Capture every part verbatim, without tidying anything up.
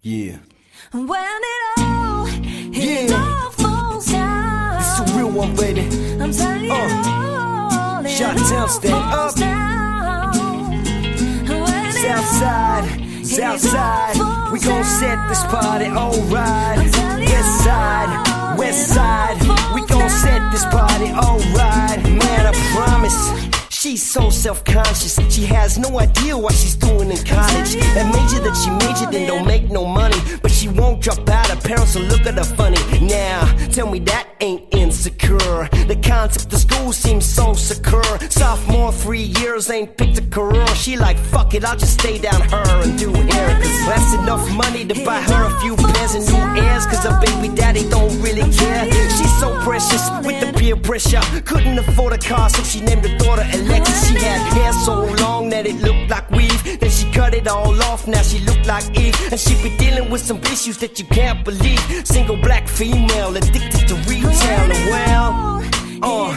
Yeah. When it all, it Yeah. all falls down. It's a real one, baby. I'm telling you, Uh. all, it Chi-town, all stand falls up. down. When it Southside, all, Southside, it all we gon' falls set this party down. alright. I'm telling you, West side, west side, we gon' set this party alright. Man, I promise. She's so self-conscious, she has no idea what she's doing in college. That major that she majored in don't make no money, but she won't drop out, her parents will look at her funny. Now, tell me that ain't insecure. The concept of school seems so secure. Sophomore, three years, ain't picked a career. She like, fuck it, I'll just stay down her and do hair. Cause that's enough money to buy her a few pairs of new ears. Cause her baby daddy don't really care. She's so precious with the peer pressure. Couldn't afford a car, so she named her daughter Alexis. She had hair so long that it looked like weave. Then she cut it all off, now she looked like Eve. And she be dealing with some issues that you can't believe. Single black female, addicted to retail. And well, uh,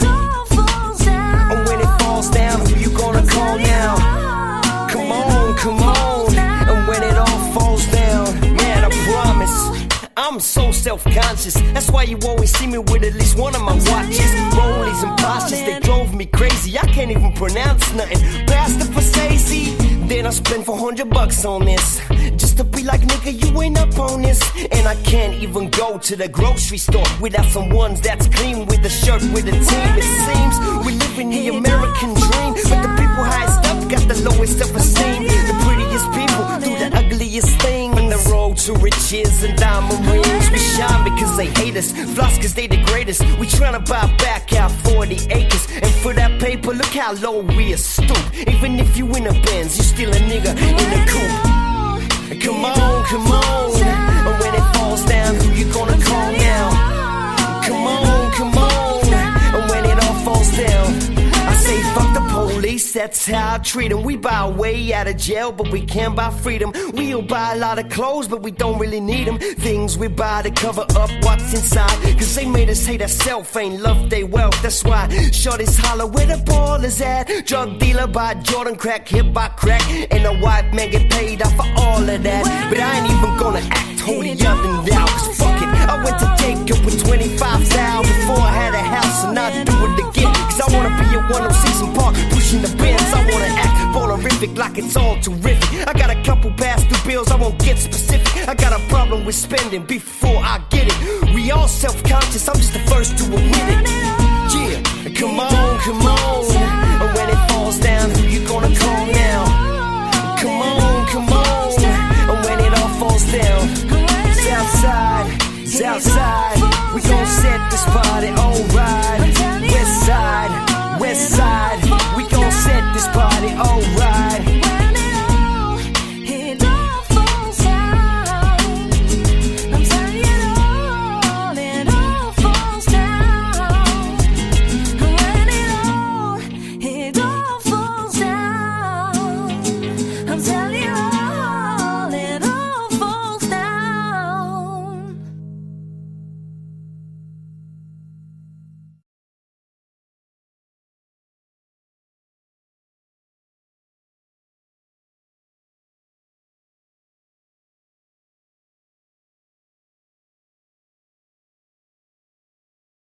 and when it falls down, who you gonna call now? Come on, come on. And when it all falls down, man, I promise I'm so self-conscious. That's why you always see me with at least one of my watches. Rollies and postures, they drove me crazy. I can't even pronounce nothing. Pastor for Stacey. Then I spend four hundred bucks on this, just to be like, nigga, you ain't up on this. And I can't even go to the grocery store without some ones that's clean, with a shirt with a team. It seems we live in the American dream, but the people highest up got the lowest self-esteem. The prettiest people do the ugliest thing. On the road to riches and diamond rings, we shine because they hate us, floss cause they the greatest. We tryna buy back our forty acres, and for that paper, look how low we are stooped. Even if you in a Benz, you still a nigga in a coupe. Come on, come on. And when it falls down, who you gonna call now? Come on, come on. And when it all falls down, I say fuck the police, that's how I treat them. We buy our way out of jail, but we can't buy freedom. We'll buy a lot of clothes, but we don't really need them. Things we buy to cover up what's inside, cause they made us hate ourselves, ain't love they wealth. That's why shorties holler where the ball is at. Drug dealer buy Jordan crack, hip by crack, and a white man get paid off for all of that. But I ain't even gonna act holier than thou, cause fuck it, I went to Jacob with twenty-five thousand before I had a house, and I do it again. Cause I wanna be at one oh six and Park, pushing the Benz. I wanna act ballerific like it's all terrific. I got a couple past due bills, I won't get specific. I got a problem with spending before I get it. We all self-conscious, I'm just the first to admit it. Yeah, come on.